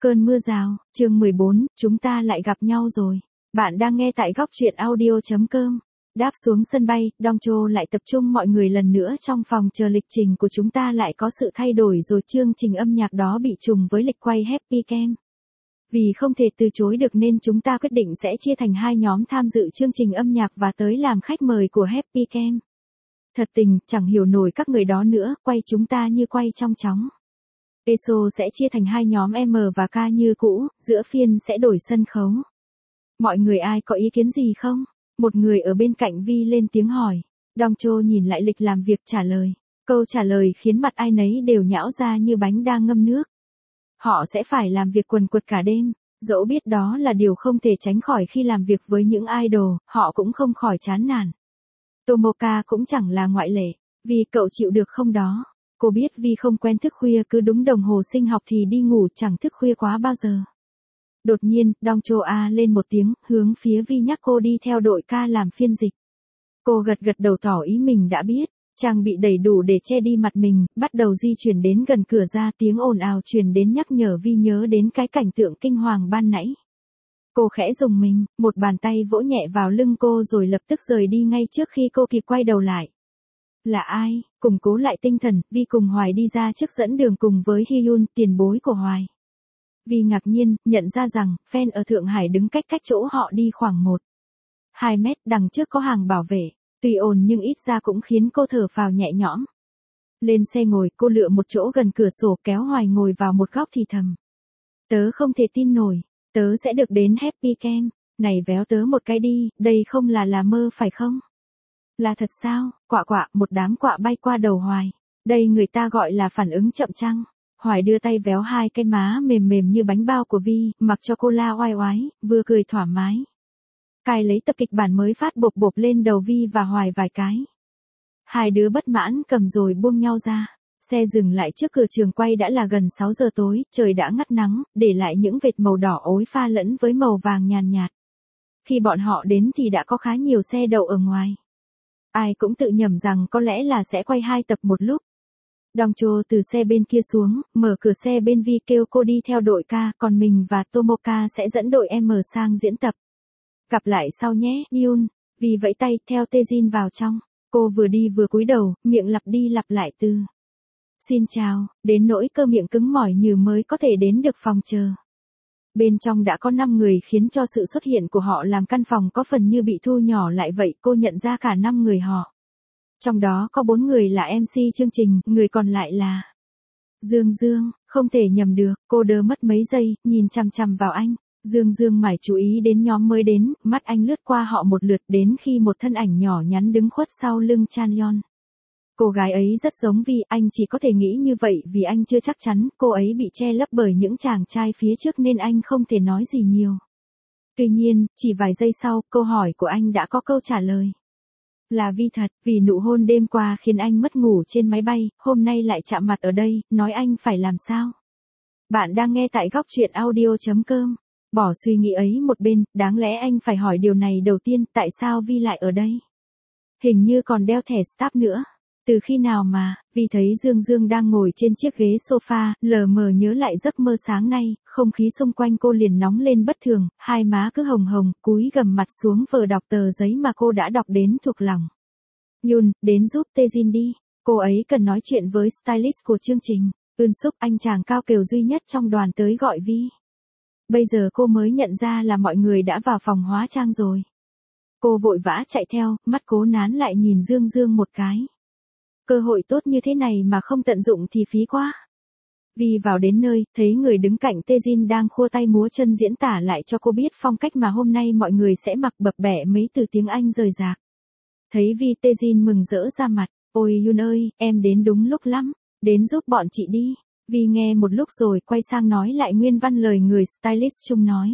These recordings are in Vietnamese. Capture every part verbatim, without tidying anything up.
Cơn mưa rào, chương mười bốn, chúng ta lại gặp nhau rồi. Bạn đang nghe tại góc truyện audio chấm com. Đáp xuống sân bay, Dong Cho lại tập trung mọi người lần nữa trong phòng chờ lịch trình của chúng ta lại có sự thay đổi rồi chương trình âm nhạc đó bị trùng với lịch quay Happy Camp. Vì không thể từ chối được nên chúng ta quyết định sẽ chia thành hai nhóm tham dự chương trình âm nhạc và tới làm khách mời của Happy Camp. Thật tình, chẳng hiểu nổi các người đó nữa, quay chúng ta như quay trong chóng. e ét o sẽ chia thành hai nhóm M và K như cũ, giữa phiên sẽ đổi sân khấu. Mọi người ai có ý kiến gì không? Một người ở bên cạnh Vi lên tiếng hỏi. Dong Cho nhìn lại lịch làm việc trả lời. Câu trả lời khiến mặt ai nấy đều nhão ra như bánh đang ngâm nước. Họ sẽ phải làm việc quần quật cả đêm, dẫu biết đó là điều không thể tránh khỏi khi làm việc với những idol, họ cũng không khỏi chán nản. Tomoka cũng chẳng là ngoại lệ. Vì cậu chịu được không đó? Cô biết Vi không quen thức khuya, cứ đúng đồng hồ sinh học thì đi ngủ, chẳng thức khuya quá bao giờ. Đột nhiên, Dong Cho a lên một tiếng, hướng phía Vi nhắc cô đi theo đội ca làm phiên dịch. Cô gật gật đầu tỏ ý mình đã biết, trang bị đầy đủ để che đi mặt mình, bắt đầu di chuyển đến gần cửa ra, tiếng ồn ào truyền đến nhắc nhở Vi nhớ đến cái cảnh tượng kinh hoàng ban nãy. Cô khẽ rùng mình, một bàn tay vỗ nhẹ vào lưng cô rồi lập tức rời đi ngay trước khi cô kịp quay đầu lại. Là ai? Củng cố lại tinh thần, Vi cùng Hoài đi ra trước dẫn đường cùng với Hyun, tiền bối của Hoài. Vi ngạc nhiên, nhận ra rằng, fan ở Thượng Hải đứng cách cách chỗ họ đi khoảng một hai mét, đằng trước có hàng bảo vệ, tuy ồn nhưng ít ra cũng khiến cô thở phào nhẹ nhõm. Lên xe ngồi, cô lựa một chỗ gần cửa sổ kéo Hoài ngồi vào một góc thì thầm. Tớ không thể tin nổi, tớ sẽ được đến Happy Camp, này véo tớ một cái đi, đây không là là mơ phải không? Là thật sao? Quạ quạ, một đám quạ bay qua đầu Hoài. Đây người ta gọi là phản ứng chậm chăng. Hoài đưa tay véo hai cái má mềm mềm như bánh bao của Vi, mặc cho cô la oai oái, vừa cười thoải mái. Cài lấy tập kịch bản mới phát bộp bộp lên đầu Vi và Hoài vài cái. Hai đứa bất mãn cầm rồi buông nhau ra. Xe dừng lại trước cửa trường quay đã là gần sáu giờ tối, trời đã ngắt nắng, để lại những vệt màu đỏ ối pha lẫn với màu vàng nhàn nhạt. Khi bọn họ đến thì đã có khá nhiều xe đậu ở ngoài. Ai cũng tự nhầm rằng có lẽ là sẽ quay hai tập một lúc. Dong Cho từ xe bên kia xuống, mở cửa xe bên Vi kêu cô đi theo đội ca, còn mình và Tomoka sẽ dẫn đội M sang diễn tập. Gặp lại sau nhé, Hyun. Vi vẫy tay theo Taejin vào trong. Cô vừa đi vừa cúi đầu, miệng lặp đi lặp lại từ xin chào, đến nỗi cơ miệng cứng mỏi như mới có thể đến được phòng chờ. Bên trong đã có năm người khiến cho sự xuất hiện của họ làm căn phòng có phần như bị thu nhỏ lại vậy, cô nhận ra cả năm người họ. Trong đó có bốn người là em xê chương trình, người còn lại là Dương Dương, không thể nhầm được, cô đơ mất mấy giây, nhìn chằm chằm vào anh. Dương Dương mải chú ý đến nhóm mới đến, mắt anh lướt qua họ một lượt đến khi một thân ảnh nhỏ nhắn đứng khuất sau lưng Chanyeon. Cô gái ấy rất giống Vi, anh chỉ có thể nghĩ như vậy vì anh chưa chắc chắn, cô ấy bị che lấp bởi những chàng trai phía trước nên anh không thể nói gì nhiều. Tuy nhiên, chỉ vài giây sau, câu hỏi của anh đã có câu trả lời. Là Vi thật, vì nụ hôn đêm qua khiến anh mất ngủ trên máy bay, hôm nay lại chạm mặt ở đây, nói anh phải làm sao? Bạn đang nghe tại góc truyện audio chấm com. Bỏ suy nghĩ ấy một bên, đáng lẽ anh phải hỏi điều này đầu tiên, tại sao Vi lại ở đây? Hình như còn đeo thẻ staff nữa. Từ khi nào mà, Vi thấy Dương Dương đang ngồi trên chiếc ghế sofa, lờ mờ nhớ lại giấc mơ sáng nay, không khí xung quanh cô liền nóng lên bất thường, hai má cứ hồng hồng, cúi gằm mặt xuống vờ đọc tờ giấy mà cô đã đọc đến thuộc lòng. Yun, đến giúp Taejin đi, cô ấy cần nói chuyện với stylist của chương trình. Ưn Súc, anh chàng cao kiều duy nhất trong đoàn tới gọi Vi. Bây giờ cô mới nhận ra là mọi người đã vào phòng hóa trang rồi. Cô vội vã chạy theo, mắt cố nán lại nhìn Dương Dương một cái. Cơ hội tốt như thế này mà không tận dụng thì phí quá. Vi vào đến nơi, thấy người đứng cạnh Taejin đang khua tay múa chân diễn tả lại cho cô biết phong cách mà hôm nay mọi người sẽ mặc, bập bẹ mấy từ tiếng Anh rời rạc. Thấy Vi, Taejin mừng rỡ ra mặt. Ôi Yun ơi, em đến đúng lúc lắm, đến giúp bọn chị đi. Vi nghe một lúc rồi quay sang nói lại nguyên văn lời người stylist chung nói.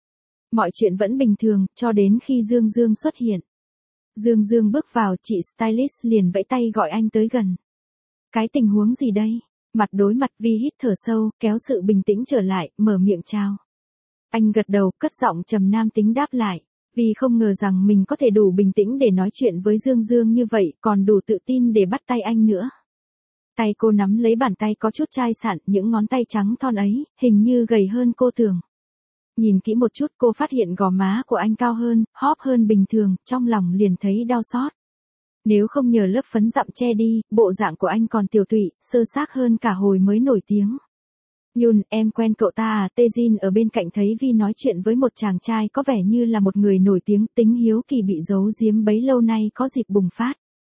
Mọi chuyện vẫn bình thường, cho đến khi Dương Dương xuất hiện. Dương Dương bước vào, chị stylist liền vẫy tay gọi anh tới gần. Cái tình huống gì đây? Mặt đối mặt, Vi hít thở sâu, kéo sự bình tĩnh trở lại, mở miệng chào. Anh gật đầu, cất giọng trầm nam tính đáp lại. Vi không ngờ rằng mình có thể đủ bình tĩnh để nói chuyện với Dương Dương như vậy, còn đủ tự tin để bắt tay anh nữa. Tay cô nắm lấy bàn tay có chút chai sạn, những ngón tay trắng thon ấy, hình như gầy hơn cô tưởng. Nhìn kỹ một chút cô phát hiện gò má của anh cao hơn, hóp hơn bình thường, trong lòng liền thấy đau xót. Nếu không nhờ lớp phấn dặm che đi, bộ dạng của anh còn tiểu tụy, sơ xác hơn cả hồi mới nổi tiếng. Yun, em quen cậu ta à? Taejin ở bên cạnh thấy Vi nói chuyện với một chàng trai có vẻ như là một người nổi tiếng, tính hiếu kỳ bị giấu giếm bấy lâu nay có dịp bùng phát.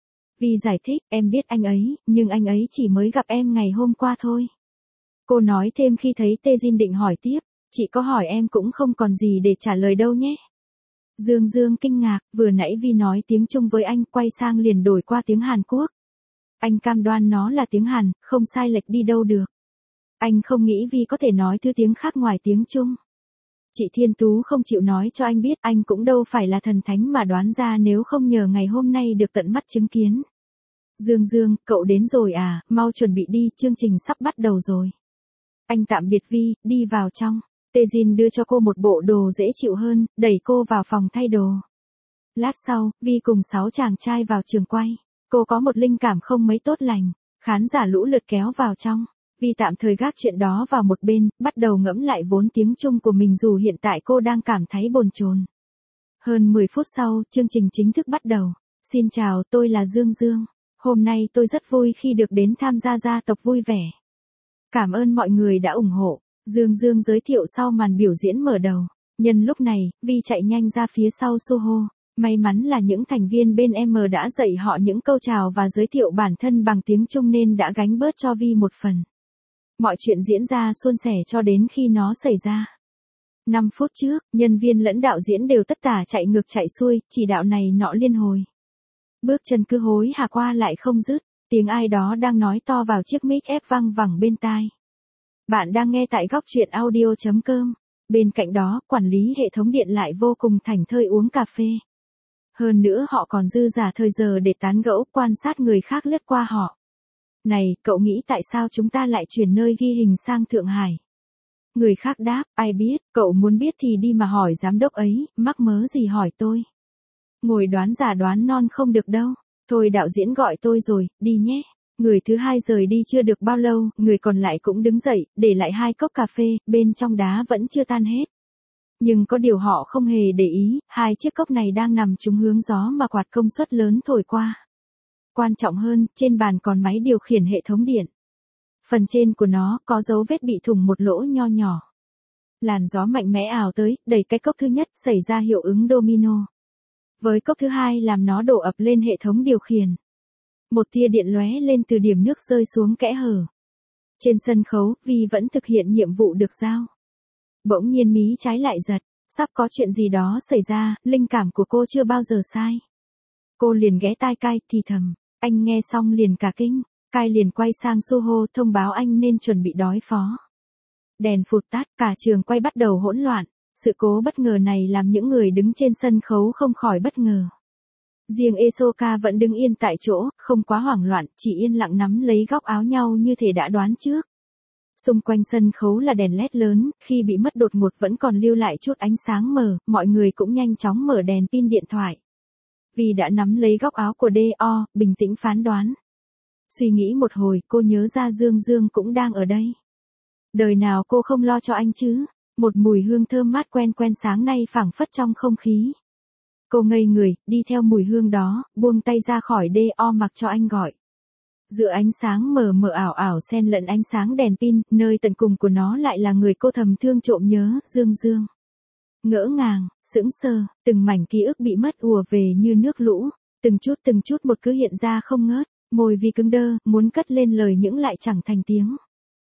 Vi giải thích, em biết anh ấy, nhưng anh ấy chỉ mới gặp em ngày hôm qua thôi. Cô nói thêm khi thấy Taejin định hỏi tiếp, chị có hỏi em cũng không còn gì để trả lời đâu nhé. Dương Dương kinh ngạc, vừa nãy Vi nói tiếng Trung với anh, quay sang liền đổi qua tiếng Hàn Quốc. Anh cam đoan nó là tiếng Hàn, không sai lệch đi đâu được. Anh không nghĩ Vi có thể nói thứ tiếng khác ngoài tiếng Trung. Chị Thiên Tú không chịu nói cho anh biết, anh cũng đâu phải là thần thánh mà đoán ra nếu không nhờ ngày hôm nay được tận mắt chứng kiến. Dương Dương, cậu đến rồi à, mau chuẩn bị đi, chương trình sắp bắt đầu rồi. Anh tạm biệt Vi, đi vào trong. Taejin đưa cho cô một bộ đồ dễ chịu hơn, đẩy cô vào phòng thay đồ. Lát sau, Vi cùng sáu chàng trai vào trường quay. Cô có một linh cảm không mấy tốt lành. Khán giả lũ lượt kéo vào trong. Vi tạm thời gác chuyện đó vào một bên, bắt đầu ngẫm lại vốn tiếng Trung của mình dù hiện tại cô đang cảm thấy bồn chồn. Hơn mười phút sau, chương trình chính thức bắt đầu. Xin chào, tôi là Dương Dương. Hôm nay tôi rất vui khi được đến tham gia gia tộc vui vẻ. Cảm ơn mọi người đã ủng hộ. Dương Dương giới thiệu sau màn biểu diễn mở đầu. Nhân lúc này, Vi chạy nhanh ra phía sau Suho. May mắn là những thành viên bên em đã dạy họ những câu chào và giới thiệu bản thân bằng tiếng Trung nên đã gánh bớt cho Vi một phần. Mọi chuyện diễn ra suôn sẻ cho đến khi nó xảy ra. năm phút trước, nhân viên lẫn đạo diễn đều tất tả chạy ngược chạy xuôi, chỉ đạo này nọ liên hồi. Bước chân cứ hối hả qua lại không dứt, tiếng ai đó đang nói to vào chiếc mic ép vang vẳng bên tai. Bạn đang nghe tại góc truyện audio chấm com. Bên cạnh đó, quản lý hệ thống điện lại vô cùng thảnh thơi uống cà phê. Hơn nữa họ còn dư giả thời giờ để tán gẫu, quan sát người khác lướt qua họ. Này, cậu nghĩ tại sao chúng ta lại chuyển nơi ghi hình sang Thượng Hải? Người khác đáp, ai biết, cậu muốn biết thì đi mà hỏi giám đốc ấy, mắc mớ gì hỏi tôi. Ngồi đoán giả đoán non không được đâu. Thôi đạo diễn gọi tôi rồi, đi nhé. Người thứ hai rời đi chưa được bao lâu, người còn lại cũng đứng dậy, để lại hai cốc cà phê, bên trong đá vẫn chưa tan hết. Nhưng có điều họ không hề để ý, hai chiếc cốc này đang nằm trúng hướng gió mà quạt công suất lớn thổi qua. Quan trọng hơn, trên bàn còn máy điều khiển hệ thống điện. Phần trên của nó có dấu vết bị thủng một lỗ nho nhỏ. Làn gió mạnh mẽ ảo tới, đẩy cái cốc thứ nhất, xảy ra hiệu ứng domino. Với cốc thứ hai làm nó đổ ập lên hệ thống điều khiển. Một tia điện lóe lên từ điểm nước rơi xuống kẽ hở. Trên sân khấu, Vi vẫn thực hiện nhiệm vụ được giao. Bỗng nhiên mí trái lại giật, sắp có chuyện gì đó xảy ra, linh cảm của cô chưa bao giờ sai. Cô liền ghé tai Kai thì thầm, anh nghe xong liền cả kinh, Kai liền quay sang Suho thông báo anh nên chuẩn bị đối phó. Đèn phụt tắt, cả trường quay bắt đầu hỗn loạn, sự cố bất ngờ này làm những người đứng trên sân khấu không khỏi bất ngờ. Riêng Esoka vẫn đứng yên tại chỗ, không quá hoảng loạn, chỉ yên lặng nắm lấy góc áo nhau như thể đã đoán trước. Xung quanh sân khấu là đèn led lớn, khi bị mất đột ngột vẫn còn lưu lại chút ánh sáng mờ, mọi người cũng nhanh chóng mở đèn pin điện thoại. Vì đã nắm lấy góc áo của đê o, bình tĩnh phán đoán. Suy nghĩ một hồi, cô nhớ ra Dương Dương cũng đang ở đây. Đời nào cô không lo cho anh chứ? Một mùi hương thơm mát quen quen sáng nay phảng phất trong không khí. Cô ngây người, đi theo mùi hương đó, buông tay ra khỏi đê o mặc cho anh gọi. Giữa ánh sáng mờ mờ ảo ảo xen lẫn ánh sáng đèn pin, nơi tận cùng của nó lại là người cô thầm thương trộm nhớ, Dương Dương. Ngỡ ngàng, sững sờ, từng mảnh ký ức bị mất ùa về như nước lũ, từng chút từng chút một cứ hiện ra không ngớt, môi vì cứng đơ, muốn cất lên lời những lại chẳng thành tiếng.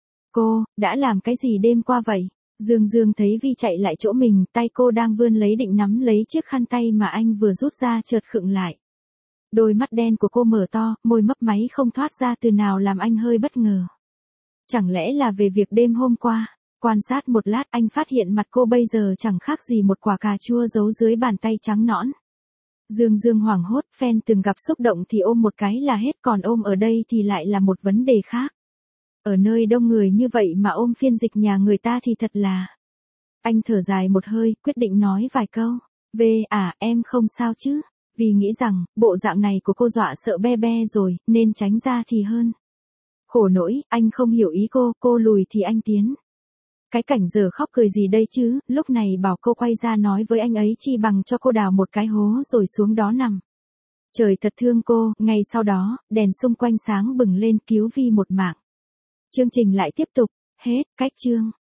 Cô, đã làm cái gì đêm qua vậy? Dương Dương thấy Vi chạy lại chỗ mình, tay cô đang vươn lấy định nắm lấy chiếc khăn tay mà anh vừa rút ra chợt khựng lại. Đôi mắt đen của cô mở to, môi mấp máy không thoát ra từ nào làm anh hơi bất ngờ. Chẳng lẽ là về việc đêm hôm qua? Quan sát một lát anh phát hiện mặt cô bây giờ chẳng khác gì một quả cà chua giấu dưới bàn tay trắng nõn. Dương Dương hoảng hốt, fan từng gặp xúc động thì ôm một cái là hết, còn ôm ở đây thì lại là một vấn đề khác. Ở nơi đông người như vậy mà ôm phiên dịch nhà người ta thì thật là... Anh thở dài một hơi, quyết định nói vài câu. Về à, em không sao chứ? Vì nghĩ rằng, bộ dạng này của cô dọa sợ be be rồi, nên tránh ra thì hơn. Khổ nỗi, anh không hiểu ý cô, cô lùi thì anh tiến. Cái cảnh giờ khóc cười gì đây chứ, lúc này bảo cô quay ra nói với anh ấy chi bằng cho cô đào một cái hố rồi xuống đó nằm. Trời thật thương cô, ngay sau đó, đèn xung quanh sáng bừng lên cứu Vi một mạng. Chương trình lại tiếp tục, hết, cách chương.